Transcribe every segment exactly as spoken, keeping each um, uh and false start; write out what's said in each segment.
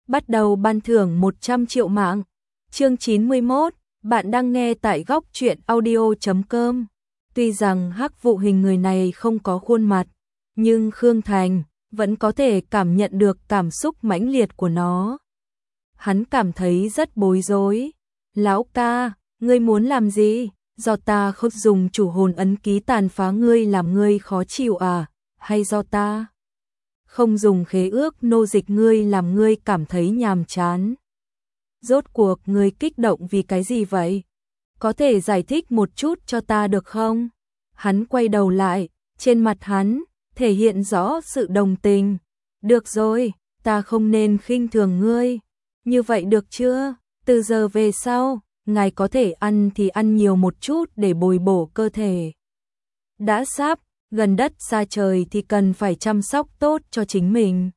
bắt đầu ban thưởng một trăm triệu mạng. Chương chín mươi mốt, bạn đang nghe tại góc truyện audio chấm com. Tuy rằng Hắc Vụ Hình người này không có khuôn mặt, nhưng Khương Thành vẫn có thể cảm nhận được cảm xúc mãnh liệt của nó. Hắn cảm thấy rất bối rối. Lão ca, ngươi muốn làm gì? Do ta không dùng chủ hồn ấn ký tàn phá ngươi làm ngươi khó chịu à? Hay do ta không dùng khế ước nô dịch ngươi làm ngươi cảm thấy nhàm chán? Rốt cuộc ngươi kích động vì cái gì vậy? Có thể giải thích một chút cho ta được không? Hắn quay đầu lại, trên mặt hắn thể hiện rõ sự đồng tình. Được rồi, ta không nên khinh thường ngươi. Như vậy được chưa? Từ giờ về sau, ngài có thể ăn thì ăn nhiều một chút để bồi bổ cơ thể. Đã sắp gần đất xa trời thì cần phải chăm sóc tốt cho chính mình.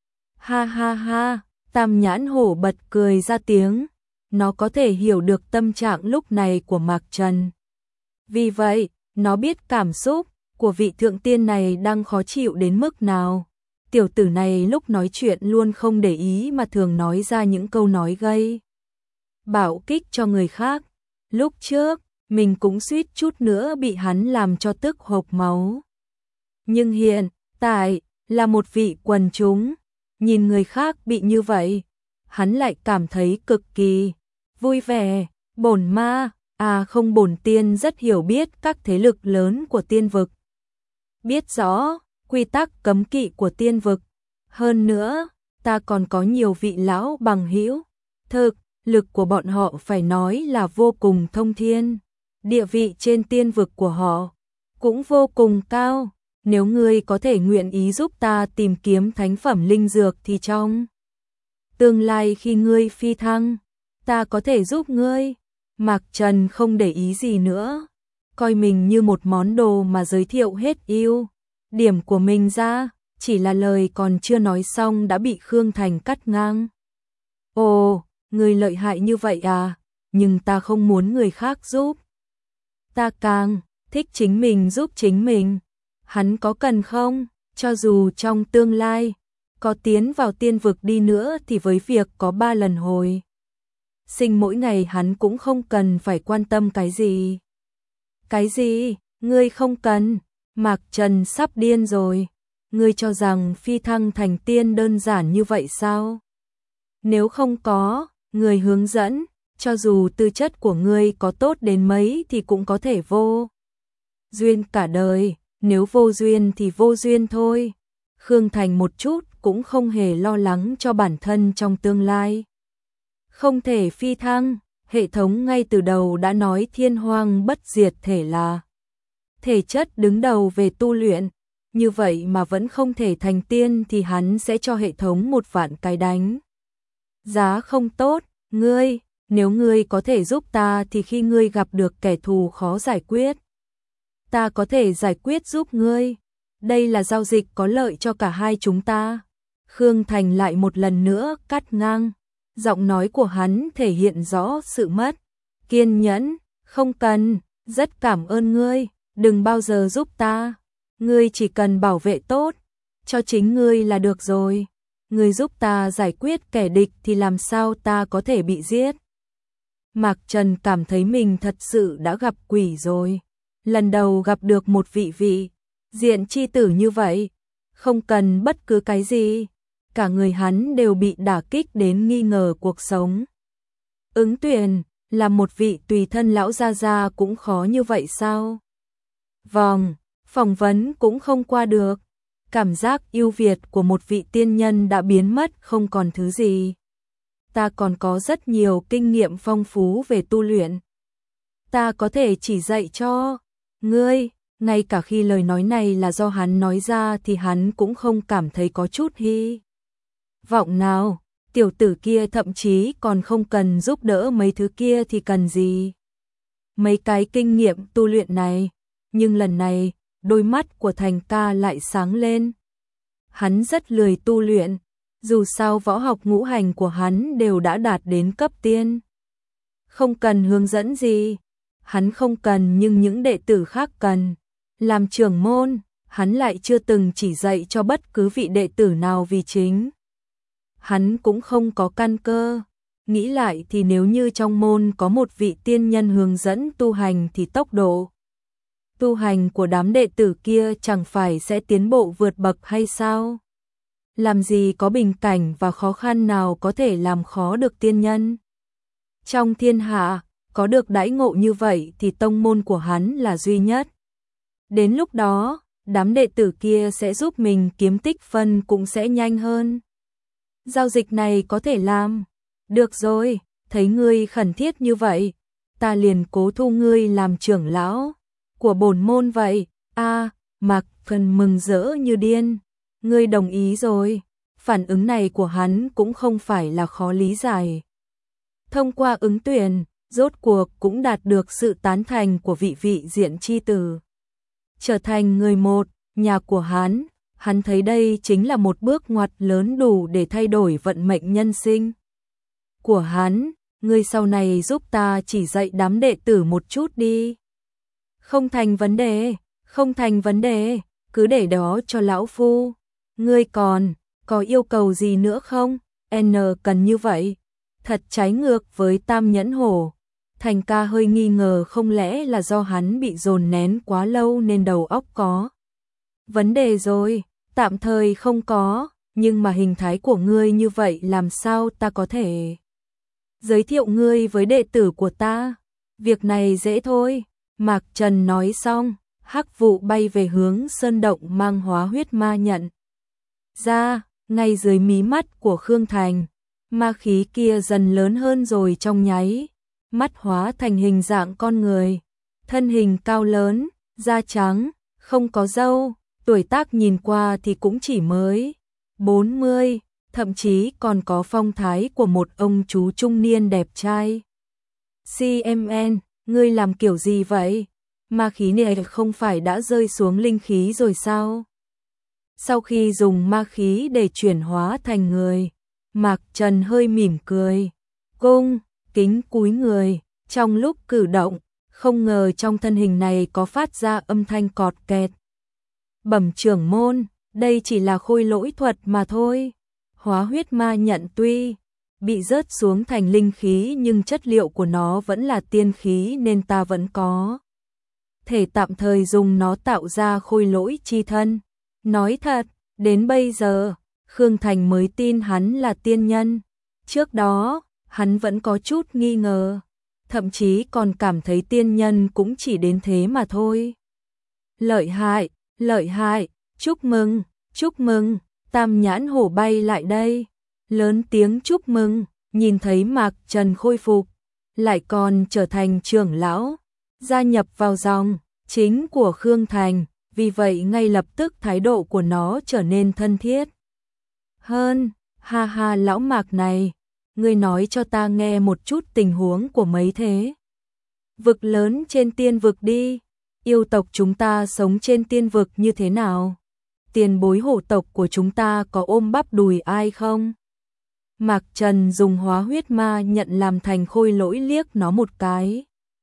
Ha ha ha, Tam Nhãn Hổ bật cười ra tiếng. Nó có thể hiểu được tâm trạng lúc này của Mạc Trần. Vì vậy, nó biết cảm xúc của vị thượng tiên này đang khó chịu đến mức nào. Tiểu tử này lúc nói chuyện luôn không để ý mà thường nói ra những câu nói gây bạo kích cho người khác. Lúc trước, mình cũng suýt chút nữa bị hắn làm cho tức hộc máu. Nhưng hiện tại là một vị quần chúng, nhìn người khác bị như vậy, hắn lại cảm thấy cực kỳ vui vẻ. Bổn ma, à không, bổn tiên rất hiểu biết các thế lực lớn của tiên vực, biết rõ quy tắc cấm kỵ của tiên vực. Hơn nữa, ta còn có nhiều vị lão bằng hữu. Thực lực của bọn họ phải nói là vô cùng thông thiên. Địa vị trên tiên vực của họ cũng vô cùng cao. Nếu ngươi có thể nguyện ý giúp ta tìm kiếm thánh phẩm linh dược thì trong tương lai khi ngươi phi thăng, ta có thể giúp ngươi. Mạc Trần không để ý gì nữa, coi mình như một món đồ mà giới thiệu hết ưu điểm của mình ra. Chỉ là lời còn chưa nói xong đã bị Khương Thành cắt ngang. Ồ, ngươi lợi hại như vậy à? Nhưng ta không muốn người khác giúp. Ta càng thích chính mình giúp chính mình. Hắn có cần không? Cho dù trong tương lai có tiến vào tiên vực đi nữa thì với việc có ba lần hồi sinh mỗi ngày hắn cũng không cần phải quan tâm cái gì. Cái gì? Ngươi không cần? Mạc Trần sắp điên rồi. Ngươi cho rằng phi thăng thành tiên đơn giản như vậy sao? Nếu không có người hướng dẫn, cho dù tư chất của ngươi có tốt đến mấy thì cũng có thể vô duyên cả đời. Nếu vô duyên thì vô duyên thôi. Khương Thành một chút cũng không hề lo lắng cho bản thân trong tương lai không thể phi thăng. Hệ thống ngay từ đầu đã nói thiên hoang bất diệt thể là thể chất đứng đầu về tu luyện. Như vậy mà vẫn không thể thành tiên thì hắn sẽ cho hệ thống một vạn cái đánh giá không tốt. Ngươi, nếu ngươi có thể giúp ta thì khi ngươi gặp được kẻ thù khó giải quyết, ta có thể giải quyết giúp ngươi. Đây là giao dịch có lợi cho cả hai chúng ta. Khương Thành lại một lần nữa cắt ngang. Giọng nói của hắn thể hiện rõ sự mất kiên nhẫn. Không cần, rất cảm ơn ngươi, đừng bao giờ giúp ta. Ngươi chỉ cần bảo vệ tốt cho chính ngươi là được rồi. Ngươi giúp ta giải quyết kẻ địch thì làm sao ta có thể bị giết? Mạc Trần cảm thấy mình thật sự đã gặp quỷ rồi. Lần đầu gặp được một vị vị diện chi tử như vậy, không cần bất cứ cái gì, cả người hắn đều bị đả kích đến nghi ngờ cuộc sống. Ứng Tuyền là một vị tùy thân lão gia gia cũng khó như vậy sao? Vòng phỏng vấn cũng không qua được. Cảm giác ưu việt của một vị tiên nhân đã biến mất không còn thứ gì. Ta còn có rất nhiều kinh nghiệm phong phú về tu luyện. Ta có thể chỉ dạy cho ngươi. Ngay cả khi lời nói này là do hắn nói ra thì hắn cũng không cảm thấy có chút hy vọng nào. Tiểu tử kia thậm chí còn không cần giúp đỡ mấy thứ kia thì cần gì mấy cái kinh nghiệm tu luyện này. Nhưng lần này, đôi mắt của Thành ca lại sáng lên. Hắn rất lười tu luyện, dù sao võ học ngũ hành của hắn đều đã đạt đến cấp tiên. Không cần hướng dẫn gì, hắn không cần nhưng những đệ tử khác cần. Làm trưởng môn, hắn lại chưa từng chỉ dạy cho bất cứ vị đệ tử nào vì chính hắn cũng không có căn cơ. Nghĩ lại thì nếu như trong môn có một vị tiên nhân hướng dẫn tu hành thì tốc độ tu hành của đám đệ tử kia chẳng phải sẽ tiến bộ vượt bậc hay sao? Làm gì có bình cảnh và khó khăn nào có thể làm khó được tiên nhân? Trong thiên hạ, có được đãi ngộ như vậy thì tông môn của hắn là duy nhất. Đến lúc đó, đám đệ tử kia sẽ giúp mình kiếm tích phân cũng sẽ nhanh hơn. Giao dịch này có thể làm. Được rồi, thấy ngươi khẩn thiết như vậy, ta liền cố thu ngươi làm trưởng lão của bổn môn vậy. A, à, Mạc Phần mừng rỡ như điên. Ngươi đồng ý rồi. Phản ứng này của hắn cũng không phải là khó lý giải. Thông qua ứng tuyển, rốt cuộc cũng đạt được sự tán thành của vị vị diện chi tử. Trở thành người một, nhà của hắn, hắn thấy đây chính là một bước ngoặt lớn đủ để thay đổi vận mệnh nhân sinh của hắn. Ngươi sau này giúp ta chỉ dạy đám đệ tử một chút đi. Không thành vấn đề, không thành vấn đề, cứ để đó cho lão phu. Ngươi còn, có yêu cầu gì nữa không? N cần như vậy. Thật trái ngược với Tam Nhẫn Hổ. Thành ca hơi nghi ngờ không lẽ là do hắn bị dồn nén quá lâu nên đầu óc có vấn đề rồi. Tạm thời không có, nhưng mà hình thái của ngươi như vậy làm sao ta có thể giới thiệu ngươi với đệ tử của ta? Việc này dễ thôi. Mạc Trần nói xong, hắc vụ bay về hướng sơn động mang hóa huyết ma nhận ra, ngay dưới mí mắt của Khương Thành. Ma khí kia dần lớn hơn rồi trong nháy mắt hóa thành hình dạng con người, thân hình cao lớn, da trắng, không có râu, tuổi tác nhìn qua thì cũng chỉ mới bốn mươi, thậm chí còn có phong thái của một ông chú trung niên đẹp trai. xê em en, ngươi làm kiểu gì vậy? Ma khí này không phải đã rơi xuống linh khí rồi sao? Sau khi dùng ma khí để chuyển hóa thành người, Mạc Trần hơi mỉm cười, cung kính cúi người, trong lúc cử động, không ngờ trong thân hình này có phát ra âm thanh cọt kẹt. Bẩm trưởng môn, đây chỉ là khôi lỗi thuật mà thôi. Hóa huyết ma nhận tuy bị rớt xuống thành linh khí nhưng chất liệu của nó vẫn là tiên khí nên ta vẫn có thể tạm thời dùng nó tạo ra khôi lỗi chi thân. Nói thật, đến bây giờ, Khương Thành mới tin hắn là tiên nhân. Trước đó, hắn vẫn có chút nghi ngờ, thậm chí còn cảm thấy tiên nhân cũng chỉ đến thế mà thôi. Lợi hại, lợi hại, chúc mừng, chúc mừng. Tam Nhãn Hổ bay lại đây, lớn tiếng chúc mừng, nhìn thấy Mạc Trần khôi phục, lại còn trở thành trưởng lão, gia nhập vào dòng chính của Khương Thành, vì vậy ngay lập tức thái độ của nó trở nên thân thiết hơn. Ha ha, lão Mạc này, ngươi nói cho ta nghe một chút tình huống của mấy thế vực lớn trên tiên vực đi. Yêu tộc chúng ta sống trên tiên vực như thế nào? Tiền bối hổ tộc của chúng ta có ôm bắp đùi ai không? Mạc Trần dùng hóa huyết ma nhận làm thành khôi lỗi liếc nó một cái,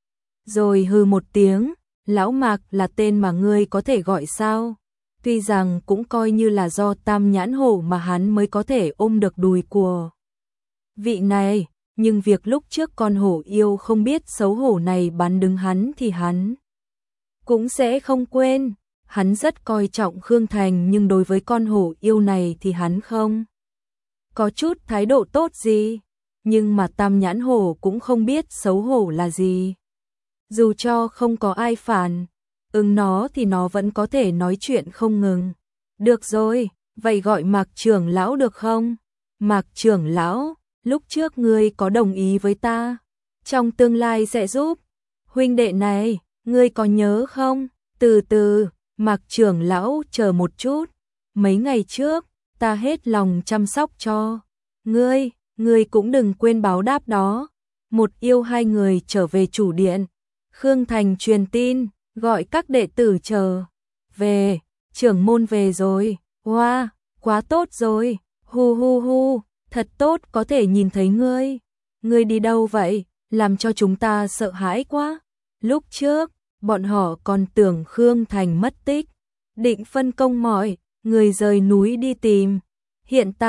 rồi hừ một tiếng. Lão Mạc là tên mà ngươi có thể gọi sao? Tuy rằng cũng coi như là do Tam Nhãn Hổ mà hắn mới có thể ôm được đùi của vị này, nhưng việc lúc trước con hổ yêu không biết xấu hổ này bắn đứng hắn thì hắn cũng sẽ không quên. Hắn rất coi trọng Khương Thành nhưng đối với con hổ yêu này thì hắn không có chút thái độ tốt gì. Nhưng mà Tam Nhãn Hổ cũng không biết xấu hổ là gì. Dù cho không có ai phản ứng nó thì nó vẫn có thể nói chuyện không ngừng. Được rồi, vậy gọi Mạc trưởng lão được không? Mạc trưởng lão, lúc trước ngươi có đồng ý với ta, trong tương lai sẽ giúp huynh đệ này, ngươi có nhớ không? Từ từ, Mạc trưởng lão chờ một chút, mấy ngày trước, ta hết lòng chăm sóc cho ngươi, ngươi cũng đừng quên báo đáp đó. Một yêu hai người trở về chủ điện, Khương Thành truyền tin, gọi các đệ tử chờ về, trưởng môn về rồi. Wow, quá tốt rồi, hu hu hu, thật tốt có thể nhìn thấy ngươi. Ngươi đi đâu vậy, làm cho chúng ta sợ hãi quá. Lúc trước, bọn họ còn tưởng Khương Thành mất tích, định phân công mọi người rời núi đi tìm. Hiện tại,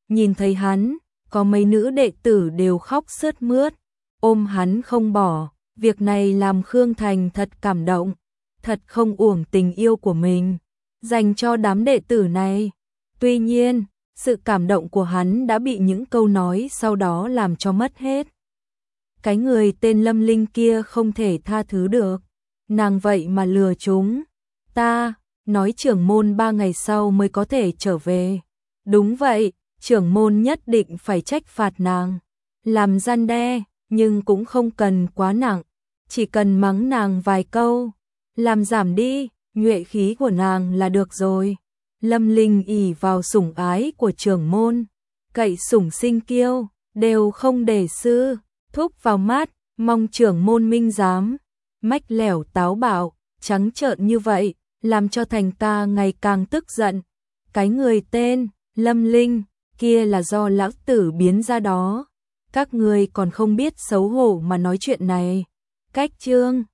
nhìn thấy hắn, có mấy nữ đệ tử đều khóc sướt mướt, ôm hắn không bỏ, việc này làm Khương Thành thật cảm động, thật không uổng tình yêu của mình, dành cho đám đệ tử này. Tuy nhiên, sự cảm động của hắn đã bị những câu nói sau đó làm cho mất hết. Cái người tên Lâm Linh kia không thể tha thứ được, nàng vậy mà lừa chúng ta, nói trưởng môn ba ngày sau mới có thể trở về. Đúng vậy, trưởng môn nhất định phải trách phạt nàng, làm răn đe, nhưng cũng không cần quá nặng, chỉ cần mắng nàng vài câu, làm giảm đi nhuệ khí của nàng là được rồi. Lâm Linh ỷ vào sủng ái của trưởng môn, cậy sủng sinh kiêu, đều không để sư thúc vào mắt, mong trưởng môn minh giám. Mách lẻo táo bạo, trắng trợn như vậy, làm cho thành ta ngày càng tức giận. Cái người tên Lâm Linh kia là do lão tử biến ra đó. Các người còn không biết xấu hổ mà nói chuyện này. Cách chương